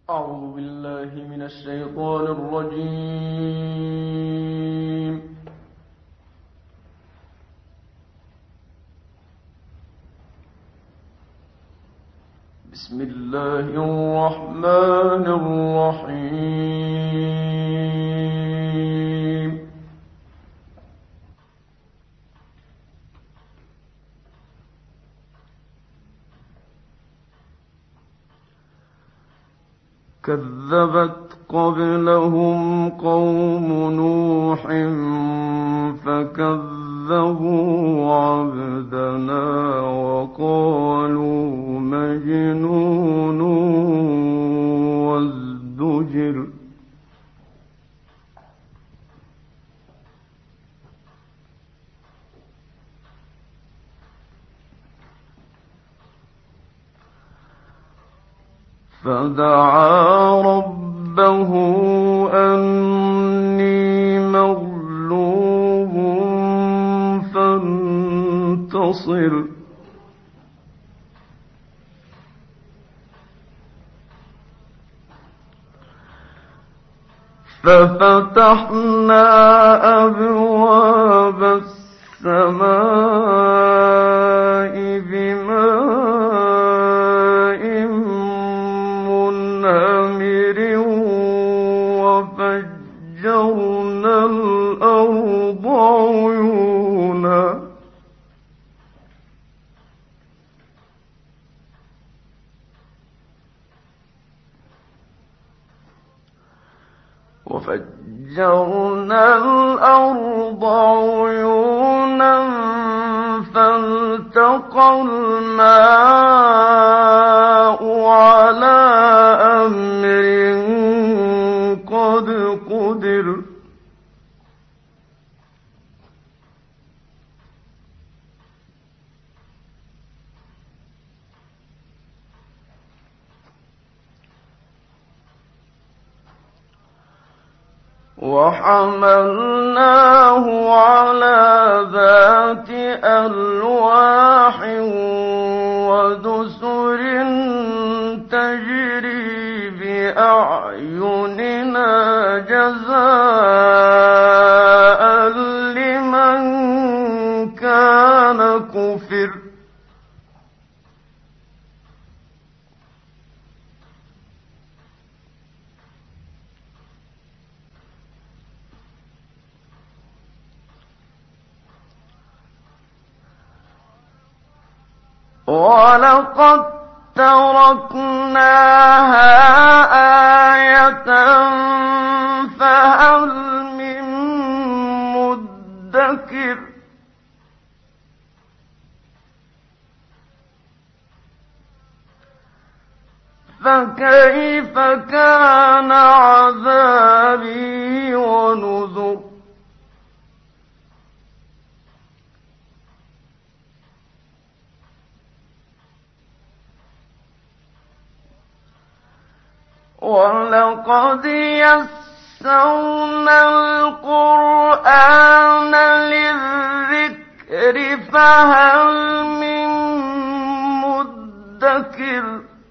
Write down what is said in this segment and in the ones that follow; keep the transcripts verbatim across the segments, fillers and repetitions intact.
أعوذ بالله من الشيطان الرجيم. بسم الله الرحمن الرحيم. كذبت قبلهم قوم نوح فكذبوا عبدنا وقالوا مجنون وازدجر. فدعا ربه أني مغلوب فانتصر. ففتحنا أبواب السماء بماء منهمر وفجرنا الأرض عيونا وفجرنا الأرض عيونا فالتقى الماء على أمر قد قدر. وحملناه على ذات ألواح ودسر تجري بأعيننا جزاء لمن كان كفر. وَلَقَدْ تَرَكْنَاهَا آيَةً فَهَلْ مِن مُّدَّكِرٍ. فَكَيْفَ كَانَ عَذَابِي وَنُذُرِ. وَلَقَدْ يَسَّرْنَا الْقُرْآنَ لِلذِّكْرِ فَهَلْ مِن مُّدَّكِرٍ.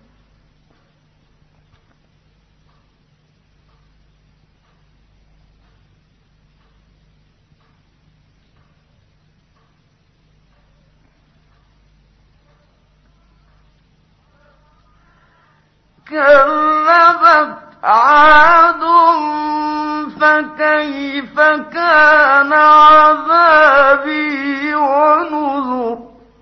كذبت عاد فكيف كان عذابي ونذر.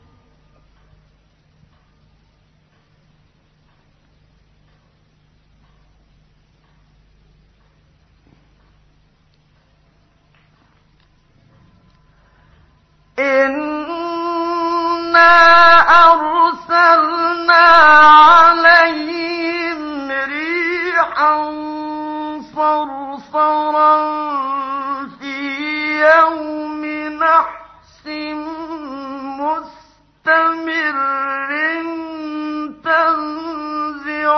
إنا أرسلنا عليهم ريحا صرصرا في يوم نحس مستمر تنزع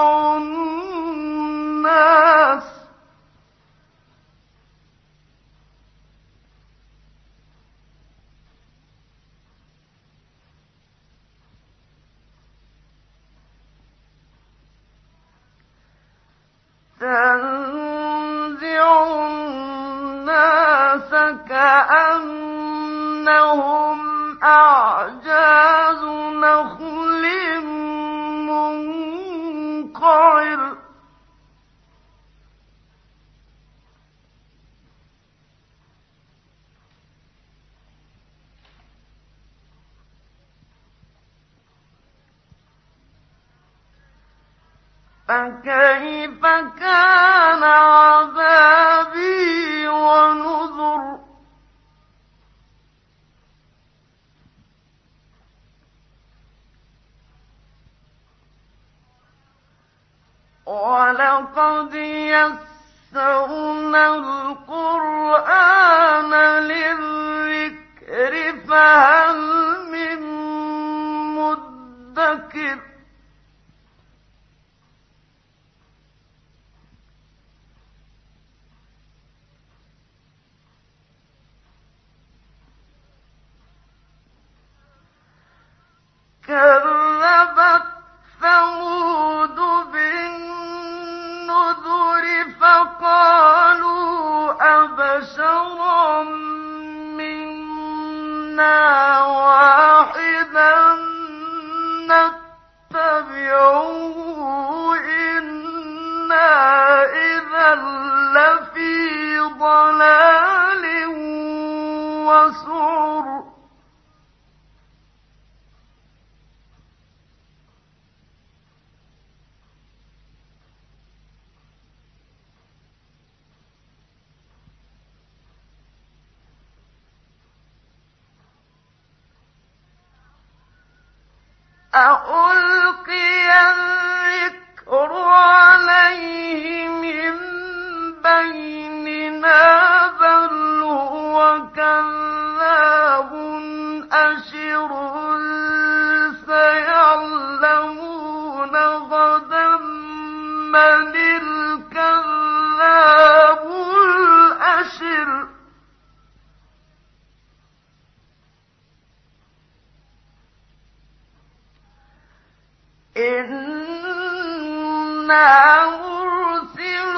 الناس. تنزع الناس كأنهم أعجاز نخل منقعر فكيف كان عذابي ونذر ولقد يسرنا القرآن للذكر فهل من مدكر كذبت ثمود بالنذر فقالوا أبشرا منا واحدا نتبعه إنا إذا لفي ضلال وسعر أألقي الذكر عليه من بيننا بل هو كذاب أشر سيعلمون غدا من الكذاب الأشر إنا مرسل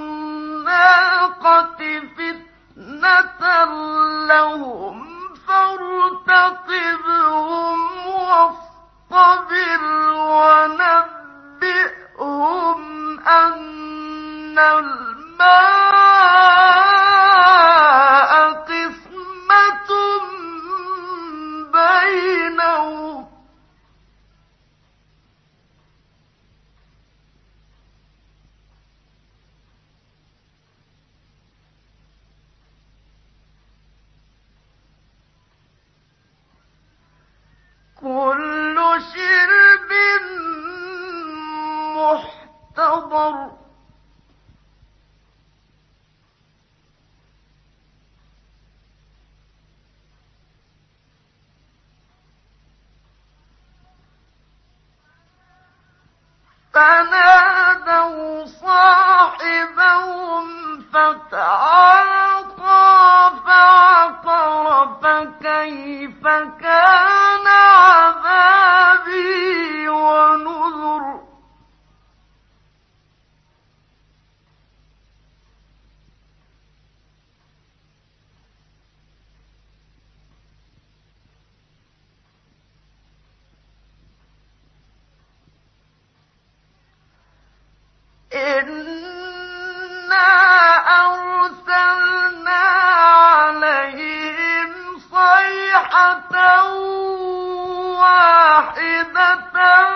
الناقة فتنة لهم فارتقبهم واصطبر ونبئهم أن الماء قسمة بينهم كل شرب محتضر فنادوا صاحبهم فتعاطى فعقر فكيف كان عذابي ونذر إنا أرسلنا عليهم صيحة واحدة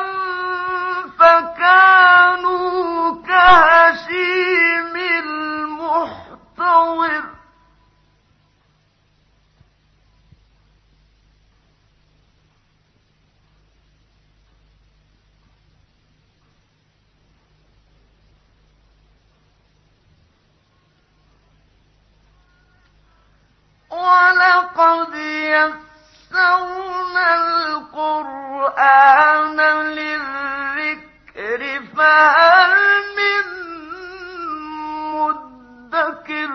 فكانوا كهشيم المحتضر ولقد يسرنا القرآن للذكر فهل من مدكر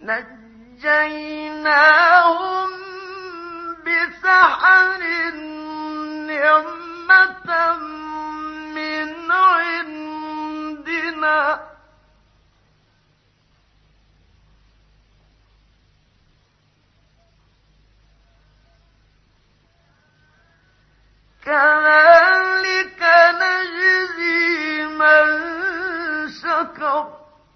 نجيناهم بسحر نعمة من عندنا كذلك نجزي من شكر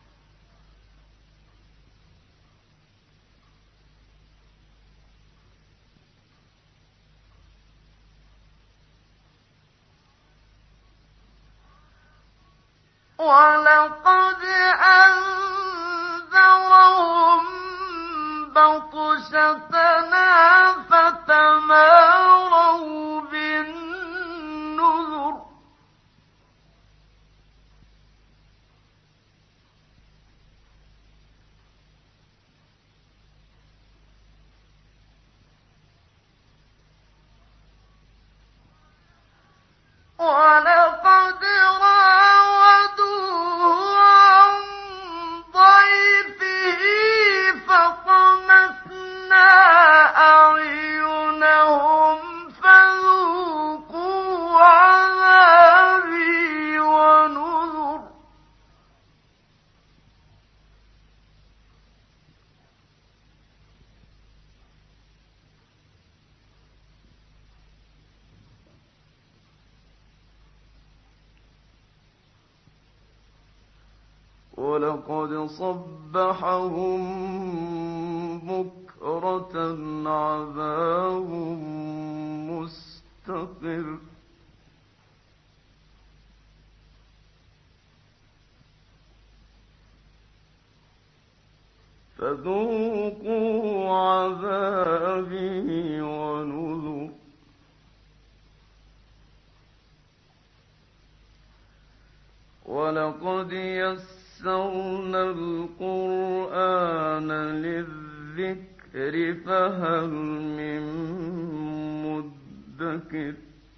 ولقد أنذرهم بطشتنا فتماروا بالنذر ولقد راودوه عن ضيفه فطمسنا أعينهم فذوقوا عذابي ونذر ولقد صبحهم بكرة عذاب مستقر فذوقوا عذابي ونذر ولقد يسرنا يسرنا القرآن للذكر فهل من مدكر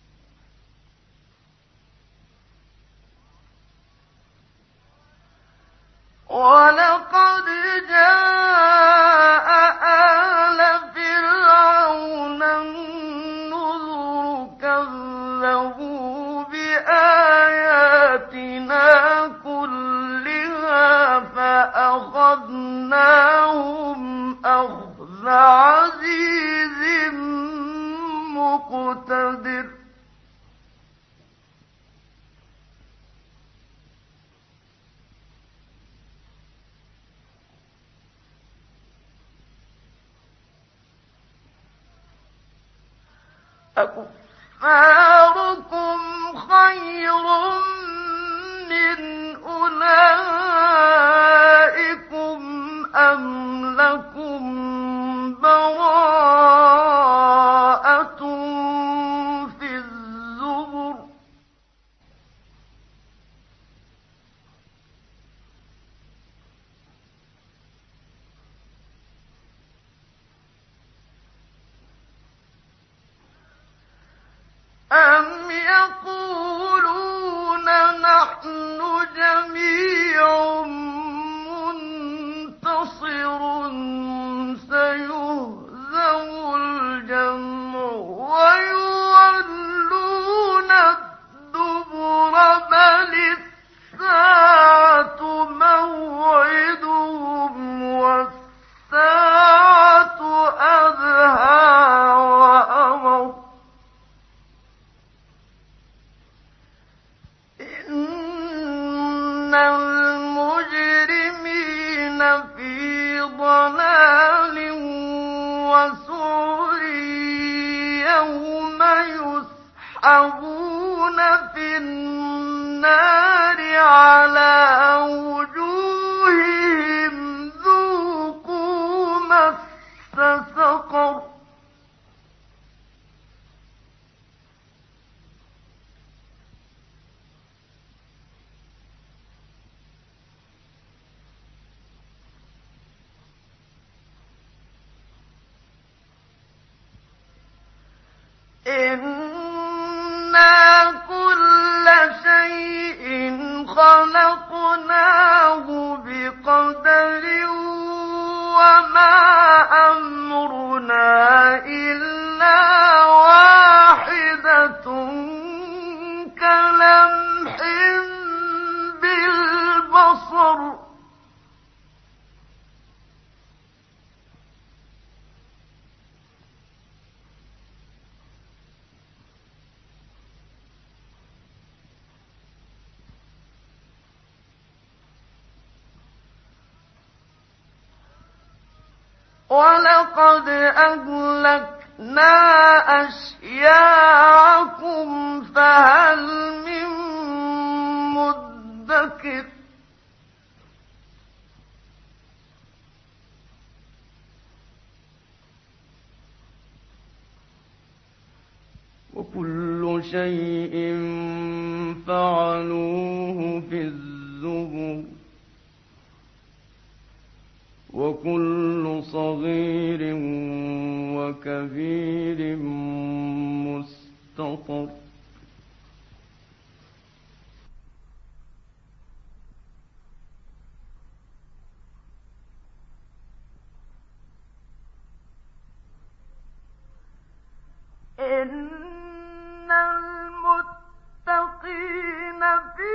ولقد جاء آل فرعون النذر كذبوا بآياتنا كلها فأخذناهم أخذ عزيز مقتدر أكفاركم خير من أولئكم أم لكم براءة في الزبر أم يقولون نحن جميع منتصر سيهزم الجمع ويولون الدبر بل الساعة موعدهم والساعة أدهى وأمر إن المجرمين في ضلال وسعر يوم يسحبون في النار على وجوههم ذوقوا مس سقر إنا كل شيء خلقناه بقدر وما أمرنا إلا واحدة كلمح بالبصر وَلَقَدْ أَهْلَكْنَا أَشْيَاعَكُمْ فَهَلْ مِن مُّدَّكِرٍ وَكُلُّ شَيْءٍ فَعَلُوهُ فِي الزُّبُرِ وَكُلُّ صَغِيرٍ وَكَبِيرٍ مُسْتَطَرٌ إِنَّ الْمُتَّقِينَ فِي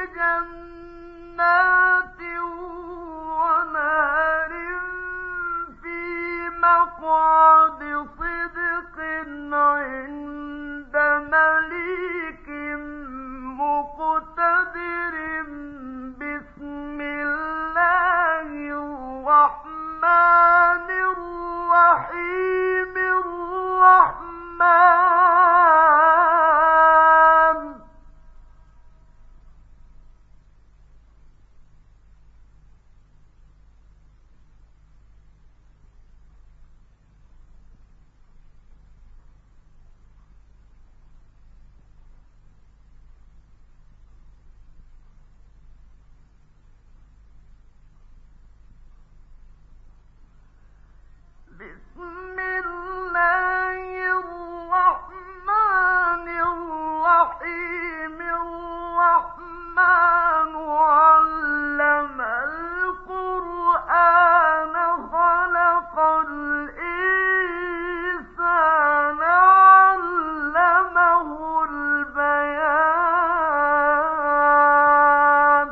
جَنَّاتٍ وَنَهَرٍ فِي مَقْعَدِ صِدْقٍ عِندَ مَلِيكٍ مُّقْتَدِرٍ بِسْمِ اللَّهِ الرَّحْمَٰنِ الرَّحِيمِ الرَّحْمَٰنُ بسم الله الرحمن الرحيم الرحمن علم القرآن خلق الإنسان علمه البيان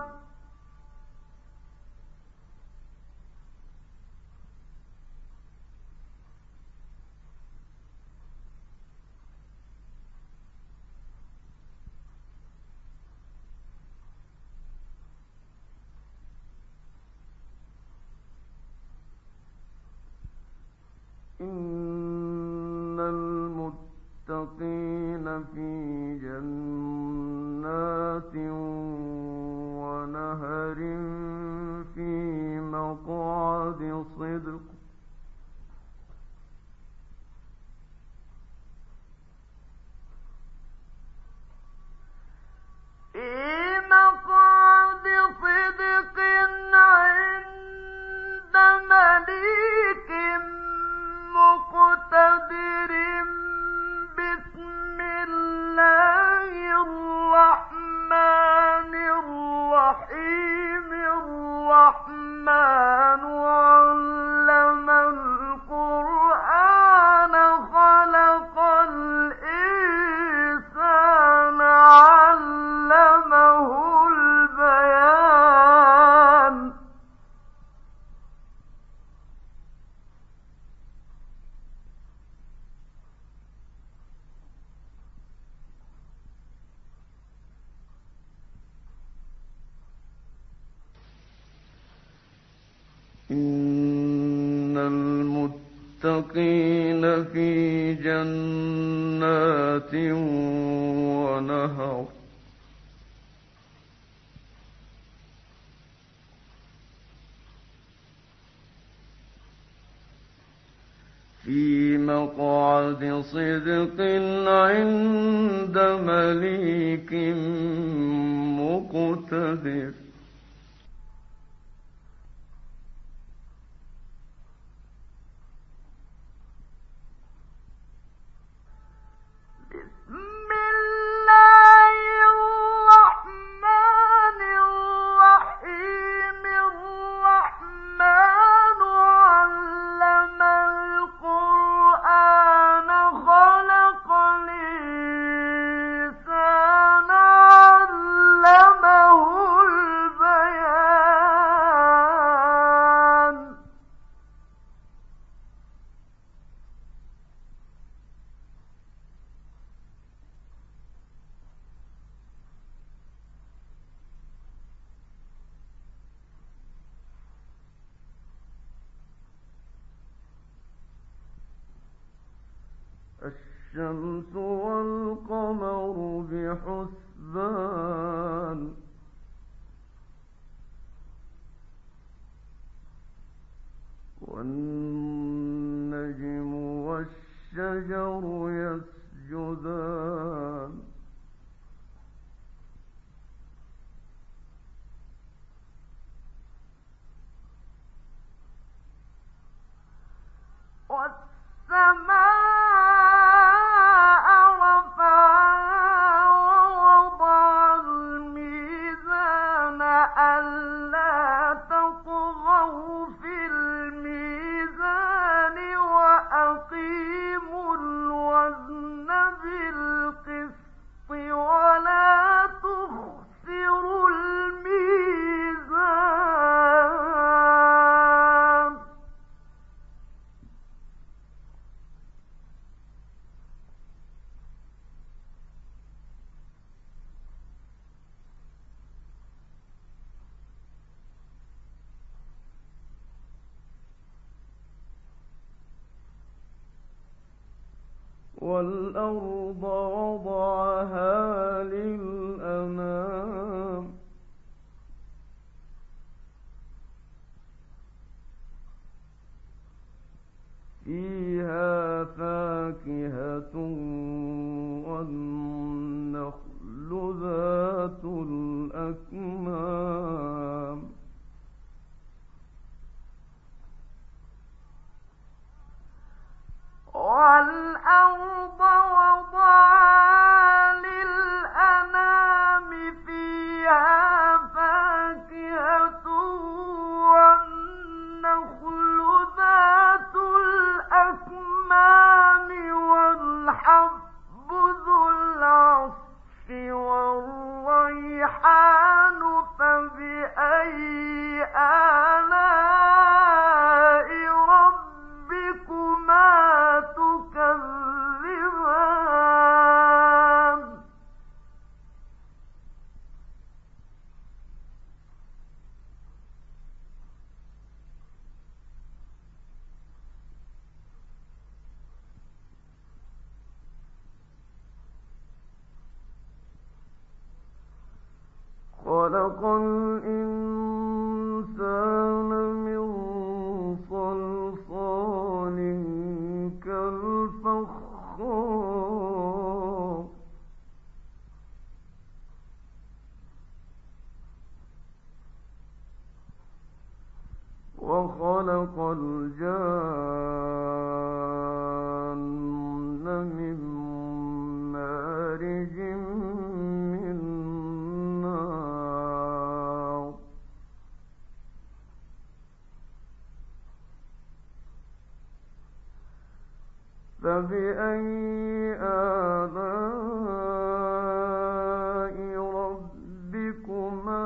إِنَّ الْمُتَّقِينَ فِي جَنَّاتٍ وَنَهَرٍ فِي مَقْعَدِ صِدْقٍ في مقعد صدق عند مليك مقتدر بسم الله الرحمن الرحيم الرحمن علم القرآن خلق الإنسان علمه البيان إِنَّ الْمُتَّقِينَ فِي جَنَّاتٍ وَنَهَرٍ في مقعد صدق عند مليك مقتدر بسم الله الرحمن الرحيم الرحمن والشمس والقمر بحسبان والنجم والشجر يسجدان والسماء رفعها ووضع الميزان ألا تطغوا في الميزان وأقيموا الوزن بالقسط ولا تخسروا الميزان والأرض وضعها للأنام فيها فاكهة والنخل ذات الأكمام والأرض وضعها للأنام فيها فاكهة والنخل ذات الأكمام والحب ذو العصف والريحان فبأي آلاء ربكما تكذبان خلق الإنسان من صلصال كالفخار وخلق الجان من مارج من نار فبأي آلاء ربكما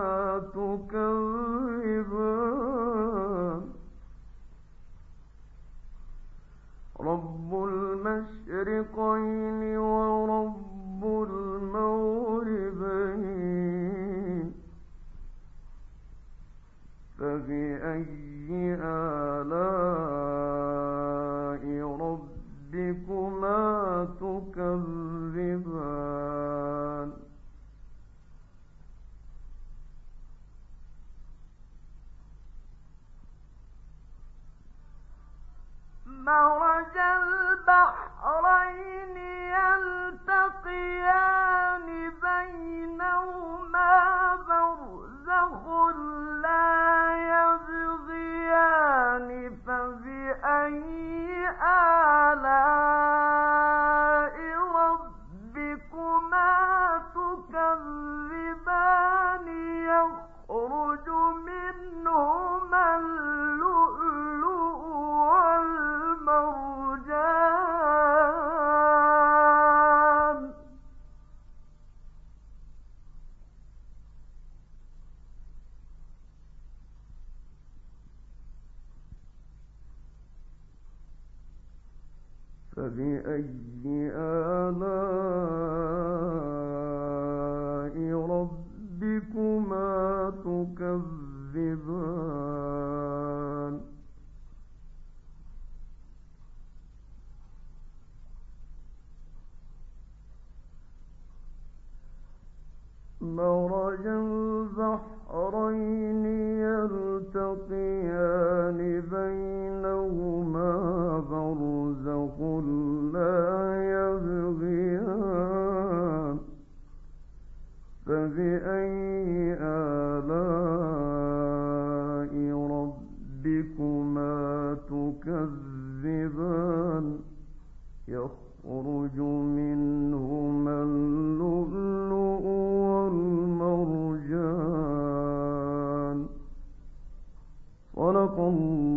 تكذبان رب المشرقين ورب المغربين فبأي آلاء ربكما تكذبان مرج البحرين يلتقيان بينهما برزخ لا يبغيان فبأي آلاء ربكما تكذبان يخرج منهما اللؤلؤ والمرجان فبأي آلاء ربكما تكذبان مرج البحرين يلتقيان بينهما برزخ لا يبغيان فبأي آلاء ربكما تكذبان يخرج منهما اللؤلؤ والمرجان صدق الله